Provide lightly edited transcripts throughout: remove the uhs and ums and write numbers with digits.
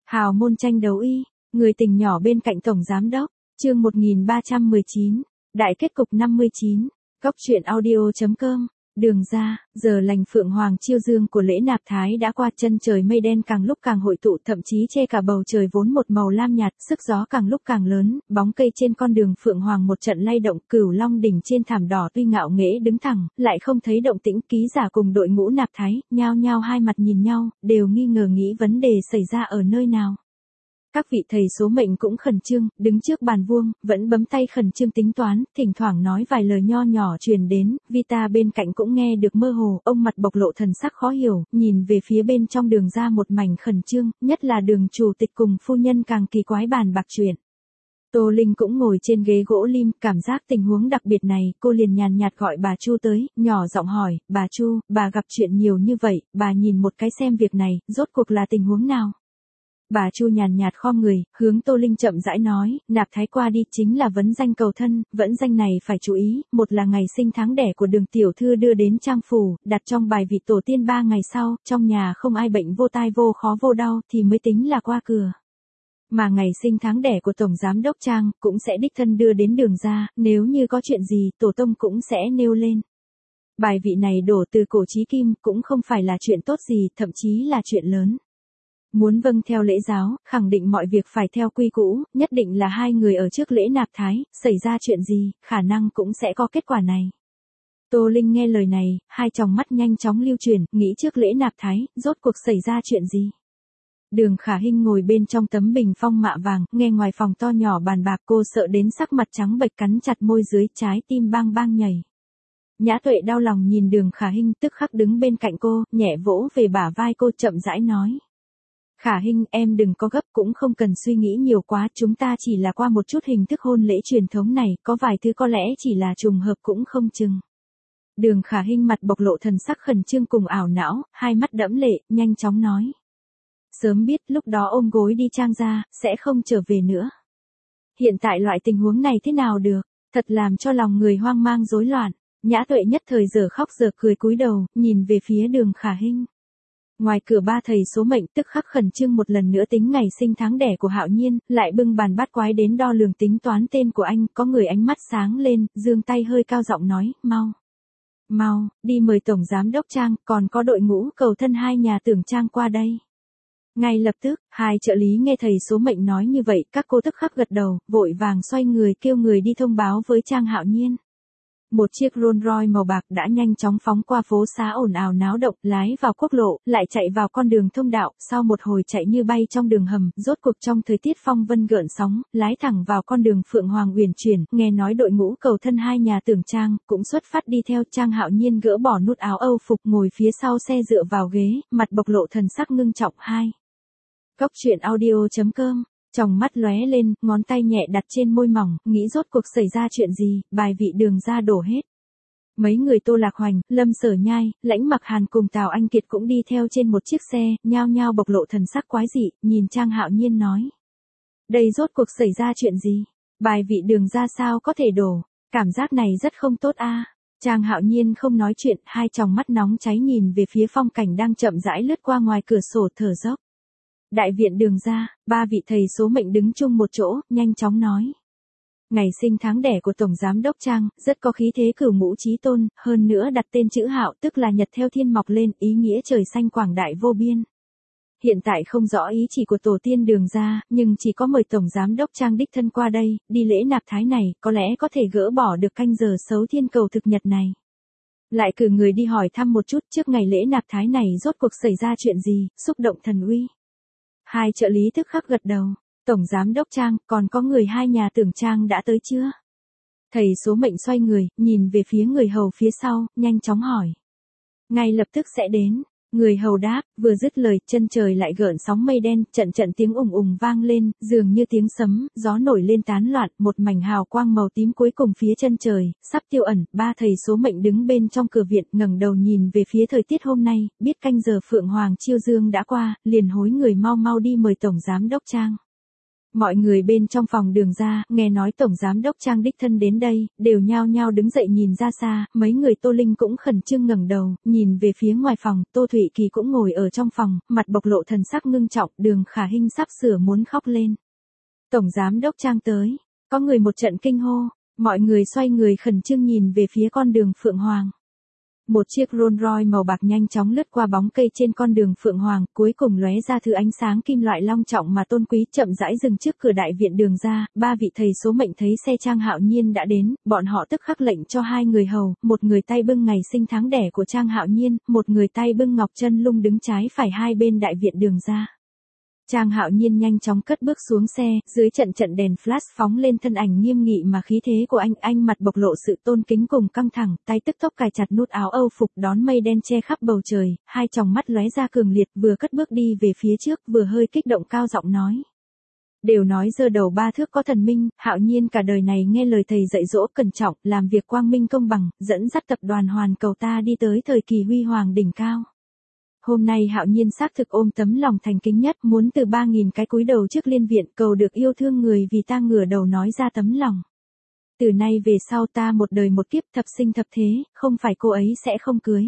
Hào môn tranh đấu y, người tình nhỏ bên cạnh tổng giám đốc, chương 1319, đại kết cục 59, góc truyện audio.com, đường ra, giờ lành phượng hoàng chiêu dương của lễ nạp thái đã qua, chân trời mây đen càng lúc càng hội tụ, thậm chí che cả bầu trời vốn một màu lam nhạt, sức gió càng lúc càng lớn, bóng cây trên con đường phượng hoàng một trận lay động, Cửu Long đỉnh trên thảm đỏ tuy ngạo nghễ đứng thẳng, lại không thấy động tĩnh, ký giả cùng đội ngũ nạp thái, nhao nhao hai mặt nhìn nhau, đều nghi ngờ nghĩ vấn đề xảy ra ở nơi nào. Các vị thầy số mệnh cũng khẩn trương, đứng trước bàn vuông, vẫn bấm tay khẩn trương tính toán, thỉnh thoảng nói vài lời nho nhỏ truyền đến, Vita bên cạnh cũng nghe được mơ hồ, ông mặt bộc lộ thần sắc khó hiểu, nhìn về phía bên trong đường ra một mảnh khẩn trương, nhất là đường chủ tịch cùng phu nhân càng kỳ quái bàn bạc chuyện. Tô Linh cũng ngồi trên ghế gỗ lim, cảm giác tình huống đặc biệt này, cô liền nhàn nhạt gọi bà Chu tới, nhỏ giọng hỏi, bà Chu, bà gặp chuyện nhiều như vậy, bà nhìn một cái xem việc này, rốt cuộc là tình huống nào? Bà Chu nhàn nhạt khom người, hướng Tô Linh chậm rãi nói, nạp thái qua đi chính là vấn danh cầu thân, vấn danh này phải chú ý, một là ngày sinh tháng đẻ của đường tiểu thư đưa đến trang phủ, đặt trong bài vị tổ tiên 3 ngày sau, trong nhà không ai bệnh vô tai vô khó vô đau thì mới tính là qua cửa. Mà ngày sinh tháng đẻ của tổng giám đốc Trang cũng sẽ đích thân đưa đến đường ra, nếu như có chuyện gì tổ tông cũng sẽ nêu lên. Bài vị này đổ từ cổ chí kim cũng không phải là chuyện tốt gì, thậm chí là chuyện lớn. Muốn vâng theo lễ giáo, khẳng định mọi việc phải theo quy cũ, nhất định là hai người ở trước lễ nạp thái, xảy ra chuyện gì, khả năng cũng sẽ có kết quả này. Tô Linh nghe lời này, hai tròng mắt nhanh chóng lưu chuyển, nghĩ trước lễ nạp thái, rốt cuộc xảy ra chuyện gì. Đường Khả Hinh ngồi bên trong tấm bình phong mạ vàng, nghe ngoài phòng to nhỏ bàn bạc, cô sợ đến sắc mặt trắng bệch, cắn chặt môi dưới, trái tim bang bang nhảy. Nhã Tuệ đau lòng nhìn Đường Khả Hinh, tức khắc đứng bên cạnh cô, nhẹ vỗ về bả vai cô, chậm rãi nói. Khả Hinh, em đừng có gấp, cũng không cần suy nghĩ nhiều quá, chúng ta chỉ là qua một chút hình thức hôn lễ truyền thống này, có vài thứ có lẽ chỉ là trùng hợp cũng không chừng. Đường Khả Hinh mặt bộc lộ thần sắc khẩn trương cùng ảo não, hai mắt đẫm lệ, nhanh chóng nói. Sớm biết lúc đó ôm gối đi Trang ra, sẽ không trở về nữa. Hiện tại loại tình huống này thế nào được, thật làm cho lòng người hoang mang rối loạn. Nhã Tuệ nhất thời giờ khóc giờ cười, cúi đầu, nhìn về phía Đường Khả Hinh. Ngoài cửa ba thầy số mệnh tức khắc khẩn trương một lần nữa tính ngày sinh tháng đẻ của Hạo Nhiên, lại bưng bàn bát quái đến đo lường tính toán tên của anh, có người ánh mắt sáng lên, giương tay hơi cao giọng nói, mau, đi mời tổng giám đốc Trang, còn có đội ngũ cầu thân hai nhà tưởng Trang qua đây. Ngay lập tức, hai trợ lý nghe thầy số mệnh nói như vậy, các cô tức khắc gật đầu, vội vàng xoay người kêu người đi thông báo với Trang Hạo Nhiên. Một chiếc Rolls Royce màu bạc đã nhanh chóng phóng qua phố xá ồn ào náo động, lái vào quốc lộ, lại chạy vào con đường thông đạo, sau một hồi chạy như bay trong đường hầm, rốt cuộc trong thời tiết phong vân gợn sóng, lái thẳng vào con đường Phượng Hoàng uyển chuyển, nghe nói đội ngũ cầu thân hai nhà tưởng Trang, cũng xuất phát đi theo. Trang Hạo Nhiên gỡ bỏ nút áo Âu phục, ngồi phía sau xe dựa vào ghế, mặt bộc lộ thần sắc ngưng trọng. Góc truyện audio.com. Tròng mắt lóe lên, ngón tay nhẹ đặt trên môi mỏng, nghĩ rốt cuộc xảy ra chuyện gì, bài vị đường ra đổ hết. Mấy người Tô Lạc Hoành, Lâm Sở Nhai, Lãnh Mặc Hàn cùng Tào Anh Kiệt cũng đi theo trên một chiếc xe, nhao nhao bộc lộ thần sắc quái dị, nhìn Trang Hạo Nhiên nói. Đây rốt cuộc xảy ra chuyện gì? Bài vị đường ra sao có thể đổ? Cảm giác này rất không tốt a. Trang Hạo Nhiên không nói chuyện, hai tròng mắt nóng cháy nhìn về phía phong cảnh đang chậm rãi lướt qua ngoài cửa sổ, thở dốc. Đại viện đường ra, ba vị thầy số mệnh đứng chung một chỗ, nhanh chóng nói. Ngày sinh tháng đẻ của tổng giám đốc Trang, rất có khí thế cửu ngũ chí tôn, hơn nữa đặt tên chữ Hạo, tức là nhật theo thiên mọc lên, ý nghĩa trời xanh quảng đại vô biên. Hiện tại không rõ ý chỉ của tổ tiên đường ra, nhưng chỉ có mời tổng giám đốc Trang đích thân qua đây, đi lễ nạp thái này, có lẽ có thể gỡ bỏ được canh giờ xấu thiên cầu thực nhật này. Lại cử người đi hỏi thăm một chút trước ngày lễ nạp thái này rốt cuộc xảy ra chuyện gì, xúc động thần uy. Hai trợ lý tức khắc gật đầu, tổng giám đốc Trang, còn có người hai nhà tưởng Trang đã tới chưa? Thầy số mệnh xoay người, nhìn về phía người hầu phía sau, nhanh chóng hỏi. Ngay lập tức sẽ đến, người hầu đáp, vừa dứt lời, chân trời lại gợn sóng mây đen, trận trận tiếng ùng ùng vang lên, dường như tiếng sấm, gió nổi lên tán loạn, một mảnh hào quang màu tím cuối cùng phía chân trời, sắp tiêu ẩn, ba thầy số mệnh đứng bên trong cửa viện, ngẩng đầu nhìn về phía thời tiết hôm nay, biết canh giờ Phượng Hoàng chiêu dương đã qua, liền hối người mau mau đi mời tổng giám đốc Trang. Mọi người bên trong phòng Đường ra, nghe nói Tổng Giám đốc Trang đích thân đến đây, đều nhao nhao đứng dậy nhìn ra xa, mấy người Tô Linh cũng khẩn trương ngẩng đầu, nhìn về phía ngoài phòng, Tô Thụy Kỳ cũng ngồi ở trong phòng, mặt bộc lộ thần sắc ngưng trọng, Đường Khả Hinh sắp sửa muốn khóc lên. Tổng Giám đốc Trang tới, có người một trận kinh hô, mọi người xoay người khẩn trương nhìn về phía con đường Phượng Hoàng. Một chiếc Rolls Royce màu bạc nhanh chóng lướt qua bóng cây trên con đường Phượng Hoàng, cuối cùng lóe ra thứ ánh sáng kim loại long trọng mà tôn quý, chậm rãi dừng trước cửa đại viện Đường ra. Ba vị thầy số mệnh thấy xe Trang Hạo Nhiên đã đến, bọn họ tức khắc lệnh cho hai người hầu, một người tay bưng ngày sinh tháng đẻ của Trang Hạo Nhiên, một người tay bưng ngọc chân lung đứng trái phải hai bên đại viện Đường ra. Trang Hạo Nhiên nhanh chóng cất bước xuống xe, dưới trận trận đèn flash phóng lên thân ảnh nghiêm nghị mà khí thế của anh mặt bộc lộ sự tôn kính cùng căng thẳng, tay tức tốc cài chặt nút áo Âu phục đón mây đen che khắp bầu trời, hai tròng mắt lóe ra cường liệt, vừa cất bước đi về phía trước, vừa hơi kích động cao giọng nói. Đều nói giơ đầu ba thước có thần minh, Hạo Nhiên cả đời này nghe lời thầy dạy dỗ cẩn trọng, làm việc quang minh công bằng, dẫn dắt tập đoàn Hoàn Cầu ta đi tới thời kỳ huy hoàng đỉnh cao. Hôm nay Hạo Nhiên xác thực ôm tấm lòng thành kính nhất, muốn từ 3.000 cái cúi đầu trước liên viện cầu được yêu thương người vì ta ngửa đầu nói ra tấm lòng. Từ nay về sau ta một đời một kiếp thập sinh thập thế, không phải cô ấy sẽ không cưới.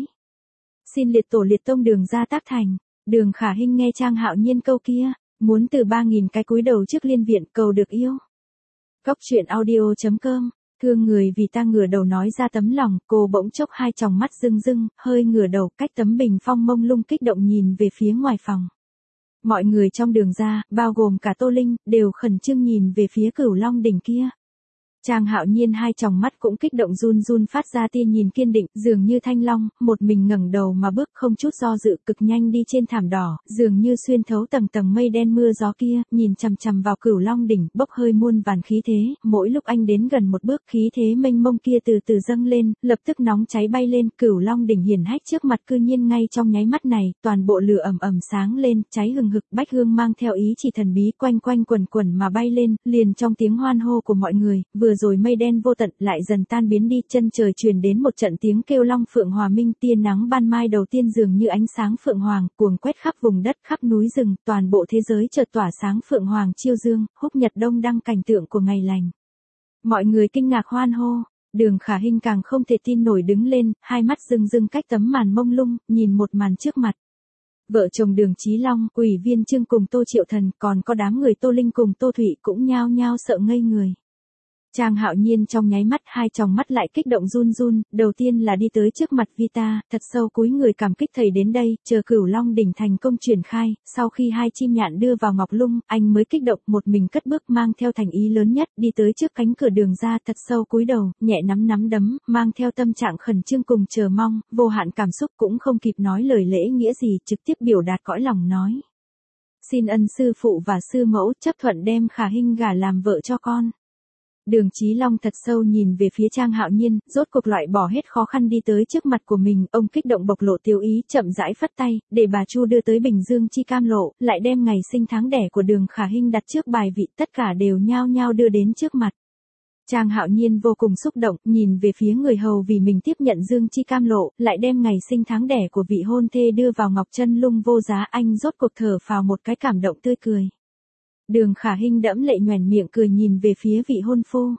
Xin liệt tổ liệt tông Đường ra tác thành. Đường Khả Hinh nghe Trang Hạo Nhiên câu kia, muốn từ 3.000 cái cúi đầu trước liên viện cầu được yêu. Cóc truyện audio.com. Thương người vì ta ngửa đầu nói ra tấm lòng, cô bỗng chốc hai tròng mắt rưng rưng, hơi ngửa đầu, cách tấm bình phong mông lung kích động nhìn về phía ngoài phòng. Mọi người trong Đường ra, bao gồm cả Tô Linh, đều khẩn trương nhìn về phía Cửu Long đỉnh kia. Trang Hạo Nhiên hai tròng mắt cũng kích động run run phát ra tia nhìn kiên định, dường như thanh long, một mình ngẩng đầu mà bước không chút do dự, cực nhanh đi trên thảm đỏ, dường như xuyên thấu tầng tầng mây đen mưa gió kia, nhìn chằm chằm vào Cửu Long đỉnh, bốc hơi muôn vàn khí thế, mỗi lúc anh đến gần một bước khí thế mênh mông kia từ từ dâng lên, lập tức nóng cháy bay lên, Cửu Long đỉnh hiển hách trước mặt cư nhiên ngay trong nháy mắt này, toàn bộ lửa ầm ầm sáng lên, cháy hừng hực, bách hương mang theo ý chỉ thần bí quanh quanh quẩn quẩn mà bay lên, liền trong tiếng hoan hô của mọi người, vừa rồi mây đen vô tận lại dần tan biến đi, chân trời truyền đến một trận tiếng kêu long phượng hòa minh, tia nắng ban mai đầu tiên dường như ánh sáng phượng hoàng, cuồng quét khắp vùng đất, khắp núi rừng, toàn bộ thế giới chợt tỏa sáng phượng hoàng chiêu dương, húc nhật đông đăng cảnh tượng của ngày lành. Mọi người kinh ngạc hoan hô, Đường Khả Hinh càng không thể tin nổi đứng lên, hai mắt rưng rưng cách tấm màn mông lung, nhìn một màn trước mặt. Vợ chồng Đường Chí Long, Ủy viên Trương cùng Tô Triệu Thần, còn có đám người Tô Linh cùng Tô Thụy cũng nhao nhao sợ ngây người. Trang Hạo Nhiên trong nháy mắt hai tròng mắt lại kích động run run, đầu tiên là đi tới trước mặt Vita, thật sâu cúi người cảm kích thầy đến đây, chờ Cửu Long đỉnh thành công triển khai, sau khi hai chim nhạn đưa vào ngọc lung, anh mới kích động một mình cất bước mang theo thành ý lớn nhất, đi tới trước cánh cửa Đường ra, thật sâu cúi đầu, nhẹ nắm đấm, mang theo tâm trạng khẩn trương cùng chờ mong, vô hạn cảm xúc cũng không kịp nói lời lễ nghĩa gì, trực tiếp biểu đạt cõi lòng nói. Xin ân sư phụ và sư mẫu chấp thuận đem Khả Hinh gả làm vợ cho con. Đường Chí Long thật sâu nhìn về phía Trang Hạo Nhiên, rốt cuộc loại bỏ hết khó khăn đi tới trước mặt của mình, ông kích động bộc lộ tiêu ý, chậm rãi phất tay, để bà Chu đưa tới Bình Dương chi cam lộ, lại đem ngày sinh tháng đẻ của Đường Khả Hinh đặt trước bài vị, tất cả đều nhao nhao đưa đến trước mặt. Trang Hạo Nhiên vô cùng xúc động, nhìn về phía người hầu vì mình tiếp nhận Dương chi cam lộ, lại đem ngày sinh tháng đẻ của vị hôn thê đưa vào ngọc chân lung vô giá, anh rốt cuộc thở phào một cái cảm động tươi cười. Đường Khả Hinh đẫm lệ nhoẻn miệng cười nhìn về phía vị hôn phu.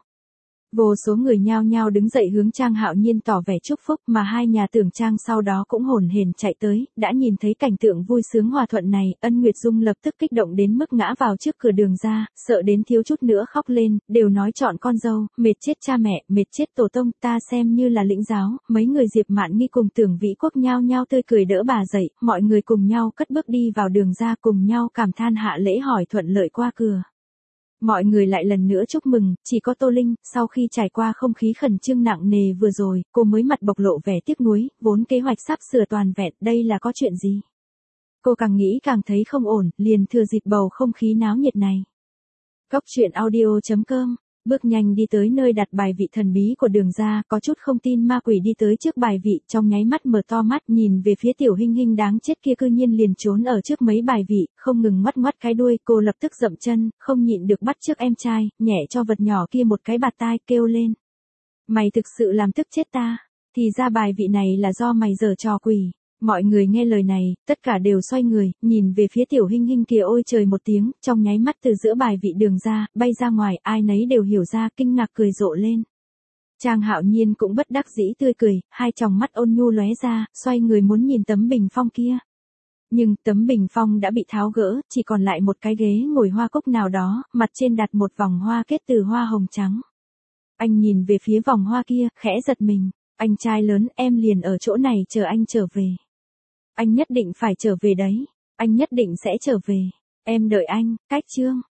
Vô số người nhao nhao đứng dậy hướng Trang Hạo Nhiên tỏ vẻ chúc phúc, mà hai nhà Tưởng Trang sau đó cũng hồn hển chạy tới, đã nhìn thấy cảnh tượng vui sướng hòa thuận này, Ân Nguyệt Dung lập tức kích động đến mức ngã vào trước cửa Đường ra, sợ đến thiếu chút nữa khóc lên, đều nói chọn con dâu, mệt chết cha mẹ, mệt chết tổ tông, ta xem như là lĩnh giáo, mấy người Diệp Mạn Nghi cùng Tưởng Vĩ Quốc nhao nhao tươi cười đỡ bà dậy, mọi người cùng nhau cất bước đi vào Đường ra, cùng nhau cảm than hạ lễ hỏi thuận lợi qua cửa. Mọi người lại lần nữa chúc mừng, chỉ có Tô Linh, sau khi trải qua không khí khẩn trương nặng nề vừa rồi, cô mới mặt bộc lộ vẻ tiếc nuối, vốn kế hoạch sắp sửa toàn vẹn, đây là có chuyện gì? Cô càng nghĩ càng thấy không ổn, liền thừa dịp bầu không khí náo nhiệt này. Cóc truyện audio.com, bước nhanh đi tới nơi đặt bài vị thần bí của Đường ra, có chút không tin ma quỷ đi tới trước bài vị, trong nháy mắt mở to mắt nhìn về phía tiểu Hinh Hinh đáng chết kia cư nhiên liền trốn ở trước mấy bài vị, không ngừng ngoắt cái đuôi, cô lập tức dậm chân, không nhịn được bắt trước em trai, nhẹ cho vật nhỏ kia một cái bạt tai, kêu lên. Mày thực sự làm tức chết ta, thì ra bài vị này là do mày giở trò quỷ. Mọi người nghe lời này, tất cả đều xoay người, nhìn về phía Tiểu Hinh Hinh kia. Ôi trời một tiếng, trong nháy mắt từ giữa bài vị đường ra, bay ra ngoài, ai nấy đều hiểu ra, kinh ngạc cười rộ lên. Trang Hạo Nhiên cũng bất đắc dĩ tươi cười, hai tròng mắt ôn nhu lóe ra, xoay người muốn nhìn tấm bình phong kia. Nhưng tấm bình phong đã bị tháo gỡ, chỉ còn lại một cái ghế ngồi hoa cúc nào đó, mặt trên đặt một vòng hoa kết từ hoa hồng trắng. Anh nhìn về phía vòng hoa kia, khẽ giật mình. Anh trai lớn, em liền ở chỗ này chờ anh trở về. Anh nhất định phải trở về đấy. Anh nhất định sẽ trở về. Em đợi anh, Cách Chương.